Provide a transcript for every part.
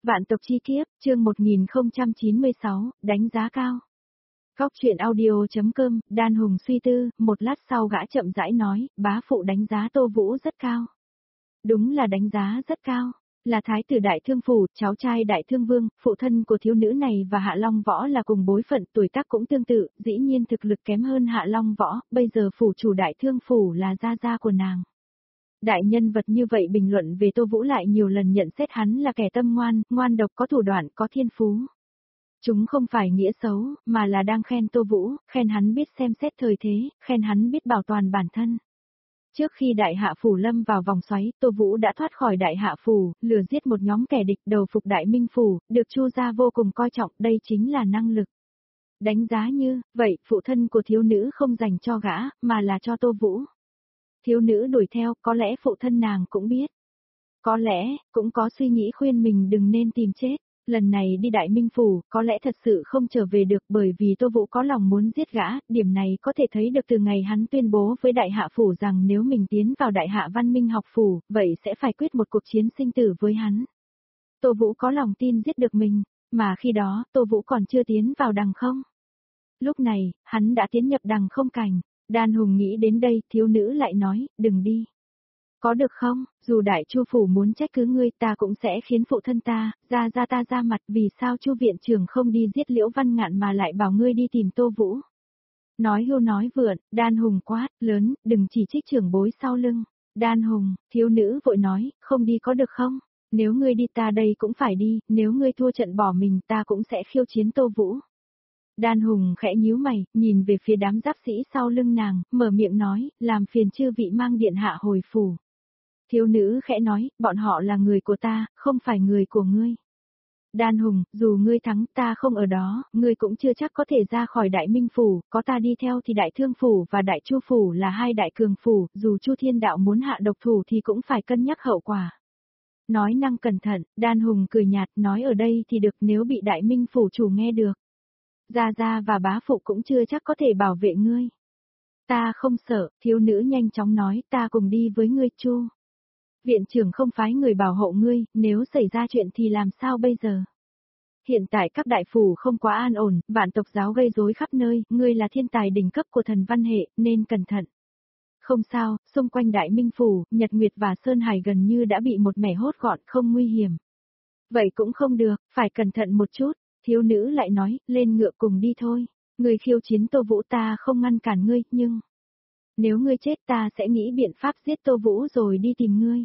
Vạn tộc chi kiếp, chương 1096, đánh giá cao. Cóc truyện audio.com, Đan Hùng suy tư, một lát sau gã chậm rãi nói, bá phụ đánh giá Tô Vũ rất cao. Đúng là đánh giá rất cao, là thái tử đại thương phủ, cháu trai đại thương vương, phụ thân của thiếu nữ này và Hạ Long Võ là cùng bối phận, tuổi tác cũng tương tự, dĩ nhiên thực lực kém hơn Hạ Long Võ, bây giờ phủ chủ đại thương phủ là gia gia của nàng. Đại nhân vật như vậy bình luận về Tô Vũ lại nhiều lần nhận xét hắn là kẻ tâm ngoan, ngoan độc có thủ đoạn, có thiên phú. Chúng không phải nghĩa xấu, mà là đang khen Tô Vũ, khen hắn biết xem xét thời thế, khen hắn biết bảo toàn bản thân. Trước khi đại hạ phủ lâm vào vòng xoáy, Tô Vũ đã thoát khỏi đại hạ phủ, lừa giết một nhóm kẻ địch đầu phục đại minh phủ, được Chu gia vô cùng coi trọng, đây chính là năng lực. Đánh giá như, vậy, phụ thân của thiếu nữ không dành cho gã, mà là cho Tô Vũ. Thiếu nữ đuổi theo, có lẽ phụ thân nàng cũng biết. Có lẽ, cũng có suy nghĩ khuyên mình đừng nên tìm chết. Lần này đi Đại Minh Phủ, có lẽ thật sự không trở về được bởi vì Tô Vũ có lòng muốn giết gã, điểm này có thể thấy được từ ngày hắn tuyên bố với Đại Hạ Phủ rằng nếu mình tiến vào Đại Hạ Văn Minh học phủ, vậy sẽ phải quyết một cuộc chiến sinh tử với hắn. Tô Vũ có lòng tin giết được mình, mà khi đó, Tô Vũ còn chưa tiến vào đằng không. Lúc này, hắn đã tiến nhập đằng không cảnh. Đan Hùng nghĩ đến đây, thiếu nữ lại nói, đừng đi. Có được không, dù đại chu phủ muốn trách cứ ngươi ta cũng sẽ khiến phụ thân ta, ra ra mặt vì sao chu viện trưởng không đi giết Liễu Văn Ngạn mà lại bảo ngươi đi tìm Tô Vũ. Nói hưu nói vượn, Đan Hùng quát, lớn, đừng chỉ trích trưởng bối sau lưng. Đan Hùng, thiếu nữ vội nói, không đi có được không? Nếu ngươi đi ta đây cũng phải đi, nếu ngươi thua trận bỏ mình ta cũng sẽ khiêu chiến Tô Vũ. Đan Hùng khẽ nhíu mày, nhìn về phía đám giáp sĩ sau lưng nàng, mở miệng nói, làm phiền chư vị mang điện hạ hồi phủ. Thiếu nữ khẽ nói, bọn họ là người của ta, không phải người của ngươi. Đan Hùng, dù ngươi thắng ta không ở đó, ngươi cũng chưa chắc có thể ra khỏi Đại Minh Phủ, có ta đi theo thì Đại Thương Phủ và Đại Chu Phủ là hai đại cường phủ, dù Chu Thiên Đạo muốn hạ độc thủ thì cũng phải cân nhắc hậu quả. Nói năng cẩn thận, Đan Hùng cười nhạt, nói ở đây thì được nếu bị Đại Minh Phủ chủ nghe được. Gia Gia và bá phụ cũng chưa chắc có thể bảo vệ ngươi. Ta không sợ, thiếu nữ nhanh chóng nói, ta cùng đi với ngươi Chu. Viện trưởng không phái người bảo hộ ngươi, nếu xảy ra chuyện thì làm sao bây giờ? Hiện tại các đại phủ không quá an ổn, vạn tộc giáo gây rối khắp nơi, ngươi là thiên tài đỉnh cấp của thần văn hệ, nên cẩn thận. Không sao, xung quanh Đại Minh Phủ, Nhật Nguyệt và Sơn Hải gần như đã bị một mẻ hốt gọn, không nguy hiểm. Vậy cũng không được, phải cẩn thận một chút. Thiếu nữ lại nói, lên ngựa cùng đi thôi. Người khiêu chiến Tô Vũ ta không ngăn cản ngươi, nhưng... Nếu ngươi chết ta sẽ nghĩ biện pháp giết Tô Vũ rồi đi tìm ngươi.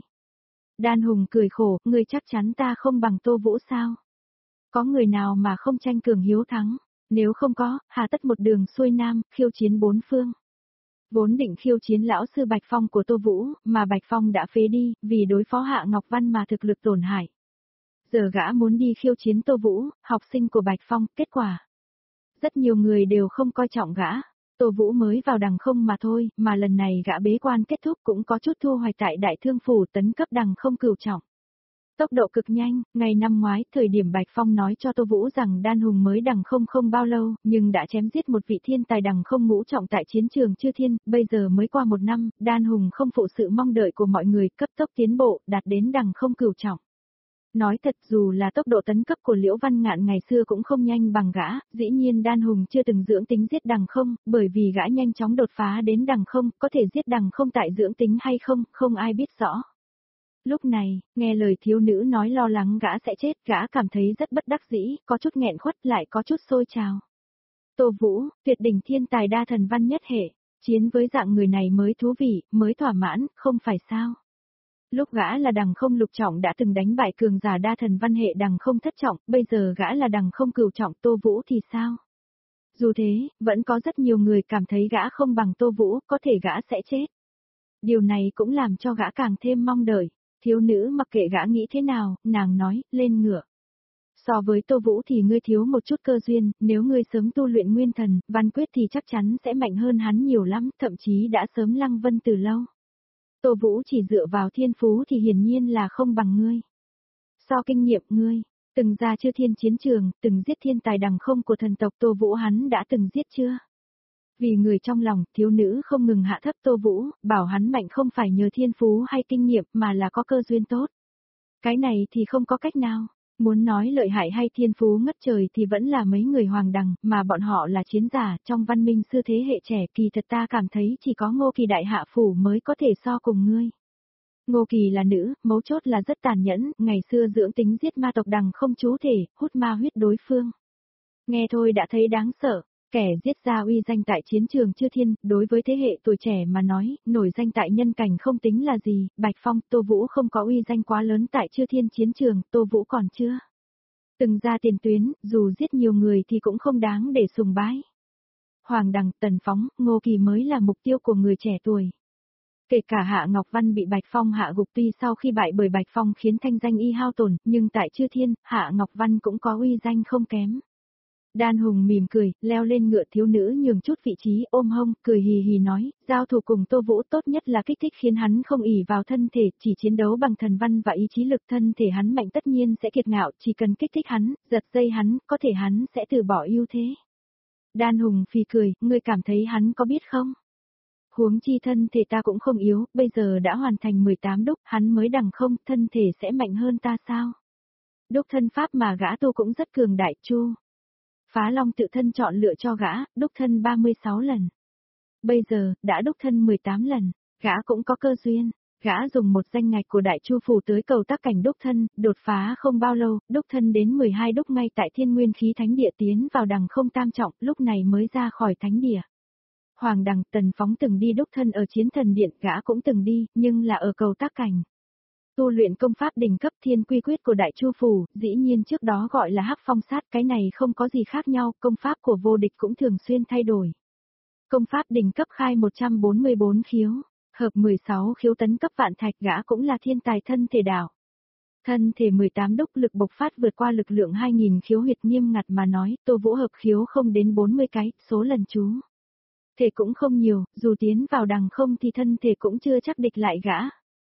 Đan Hùng cười khổ, ngươi chắc chắn ta không bằng Tô Vũ sao? Có người nào mà không tranh cường hiếu thắng? Nếu không có, hà tất một đường xuôi nam, khiêu chiến bốn phương. Vốn định khiêu chiến lão sư Bạch Phong của Tô Vũ, mà Bạch Phong đã phế đi, vì đối phó Hạ Ngọc Văn mà thực lực tổn hại. Giờ gã muốn đi khiêu chiến Tô Vũ, học sinh của Bạch Phong, kết quả. Rất nhiều người đều không coi trọng gã. Tô Vũ mới vào đằng không mà thôi, mà lần này gã bế quan kết thúc cũng có chút thu hoạch tại Đại Thương Phủ tấn cấp đằng không cửu trọng. Tốc độ cực nhanh, ngày năm ngoái, thời điểm Bạch Phong nói cho Tô Vũ rằng Đan Hùng mới đằng không bao lâu, nhưng đã chém giết một vị thiên tài đằng không ngũ trọng tại chiến trường Chư Thiên, bây giờ mới qua một năm, Đan Hùng không phụ sự mong đợi của mọi người, cấp tốc tiến bộ, đạt đến đằng không cửu trọng. Nói thật dù là tốc độ tấn cấp của Liễu Văn Ngạn ngày xưa cũng không nhanh bằng gã, dĩ nhiên Đan Hùng chưa từng dưỡng tính giết đằng không, bởi vì gã nhanh chóng đột phá đến đằng không, có thể giết đằng không tại dưỡng tính hay không, không ai biết rõ. Lúc này, nghe lời thiếu nữ nói lo lắng gã sẽ chết, gã cảm thấy rất bất đắc dĩ, có chút nghẹn khuất lại có chút sôi trào. Tô Vũ, tuyệt đỉnh thiên tài đa thần văn nhất hệ, chiến với dạng người này mới thú vị, mới thỏa mãn, không phải sao? Lúc gã là đằng không lục trọng đã từng đánh bại cường giả đa thần văn hệ đằng không thất trọng, bây giờ gã là đằng không cửu trọng Tô Vũ thì sao? Dù thế, vẫn có rất nhiều người cảm thấy gã không bằng Tô Vũ, có thể gã sẽ chết. Điều này cũng làm cho gã càng thêm mong đợi. Thiếu nữ mặc kệ gã nghĩ thế nào, nàng nói, lên ngựa. So với Tô Vũ thì ngươi thiếu một chút cơ duyên, nếu ngươi sớm tu luyện nguyên thần, văn quyết thì chắc chắn sẽ mạnh hơn hắn nhiều lắm, thậm chí đã sớm lăng vân từ lâu. Tô Vũ chỉ dựa vào thiên phú thì hiển nhiên là không bằng ngươi. So kinh nghiệm ngươi, từng ra Chư Thiên chiến trường, từng giết thiên tài đằng không của thần tộc Tô Vũ hắn đã từng giết chưa? Vì người trong lòng, thiếu nữ không ngừng hạ thấp Tô Vũ, bảo hắn mạnh không phải nhờ thiên phú hay kinh nghiệm mà là có cơ duyên tốt. Cái này thì không có cách nào. Muốn nói lợi hại hay thiên phú ngất trời thì vẫn là mấy người Hoàng Đằng, mà bọn họ là chiến giả, trong văn minh xưa thế hệ trẻ kỳ thật ta cảm thấy chỉ có Ngô Kỳ đại hạ phủ mới có thể so cùng ngươi. Ngô Kỳ là nữ, mấu chốt là rất tàn nhẫn, ngày xưa dưỡng tính giết ma tộc Đằng không chú thể, hút ma huyết đối phương. Nghe thôi đã thấy đáng sợ, kẻ giết ra uy danh tại chiến trường Chư Thiên, đối với thế hệ tuổi trẻ mà nói, nổi danh tại nhân cảnh không tính là gì, Bạch Phong, Tô Vũ không có uy danh quá lớn tại Chư Thiên chiến trường, Tô Vũ còn chưa từng ra tiền tuyến, dù giết nhiều người thì cũng không đáng để sùng bái. Hoàng Đằng, Tần Phóng, Ngô Kỳ mới là mục tiêu của người trẻ tuổi. Kể cả Hạ Ngọc Văn bị Bạch Phong hạ gục, tuy sau khi bại bởi Bạch Phong khiến thanh danh y hao tổn, nhưng tại Chư Thiên, Hạ Ngọc Văn cũng có uy danh không kém. Đan Hùng mỉm cười, leo lên ngựa, thiếu nữ nhường chút vị trí, ôm hông, cười hì hì nói, giao thủ cùng Tô Vũ tốt nhất là kích thích khiến hắn không ỷ vào thân thể, chỉ chiến đấu bằng thần văn và ý chí lực. Thân thể hắn mạnh tất nhiên sẽ kiệt ngạo, chỉ cần kích thích hắn, giật dây hắn, có thể hắn sẽ từ bỏ ưu thế. Đan Hùng phì cười, ngươi cảm thấy hắn có biết không? Huống chi thân thể ta cũng không yếu, bây giờ đã hoàn thành 18 đúc, hắn mới đằng không, thân thể sẽ mạnh hơn ta sao? Đúc thân pháp mà gã tu cũng rất cường đại. Chu Phá Long tự thân chọn lựa cho gã, đúc thân 36 lần. Bây giờ, đã đúc thân 18 lần, gã cũng có cơ duyên. Gã dùng một danh ngạch của Đại Chu Phủ tới cầu tác cảnh đúc thân, đột phá không bao lâu, đúc thân đến 12 đúc ngay tại Thiên Nguyên Khí Thánh Địa, tiến vào đằng không tam trọng, lúc này mới ra khỏi Thánh Địa. Hoàng Đằng, Tần Phóng từng đi đúc thân ở Chiến Thần Điện, gã cũng từng đi, nhưng là ở cầu tác cảnh. Tu luyện công pháp đỉnh cấp Thiên Quy Quyết của Đại Chu Phủ, dĩ nhiên trước đó gọi là Hắc Phong Sát, cái này không có gì khác nhau, công pháp của vô địch cũng thường xuyên thay đổi. Công pháp đỉnh cấp khai 144 khiếu, hợp 16 khiếu tấn cấp vạn thạch, gã cũng là thiên tài thân thể đạo. Thân thể 18 đúc, lực bộc phát vượt qua lực lượng 2000 khiếu huyệt, nghiêm ngặt mà nói, Tô Vũ hợp khiếu không đến 40 cái, số lần chú thể cũng không nhiều, dù tiến vào đằng không thì thân thể cũng chưa chắc địch lại gã.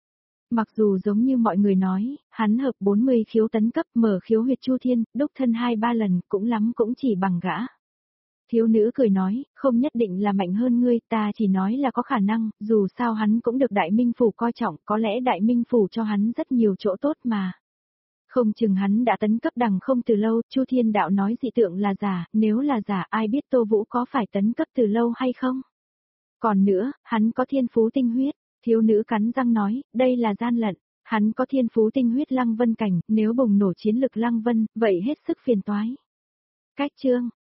Mặc dù giống như mọi người nói, hắn hợp 40 khiếu tấn cấp, mở khiếu huyệt Chu Thiên, đúc thân 2-3 lần, cũng lắm cũng chỉ bằng gã. Thiếu nữ cười nói, không nhất định là mạnh hơn ngươi, ta chỉ nói là có khả năng, dù sao hắn cũng được Đại Minh Phủ coi trọng, có lẽ Đại Minh Phủ cho hắn rất nhiều chỗ tốt mà. Không chừng hắn đã tấn cấp đằng không từ lâu. Chu Thiên Đạo nói dị tượng là giả, nếu là giả ai biết Tô Vũ có phải tấn cấp từ lâu hay không? Còn nữa, hắn có thiên phú tinh huyết. Thiếu nữ cắn răng nói, đây là gian lận. Hắn có thiên phú tinh huyết Lăng Vân cảnh, nếu bùng nổ chiến lực Lăng Vân, vậy hết sức phiền toái. Cách chương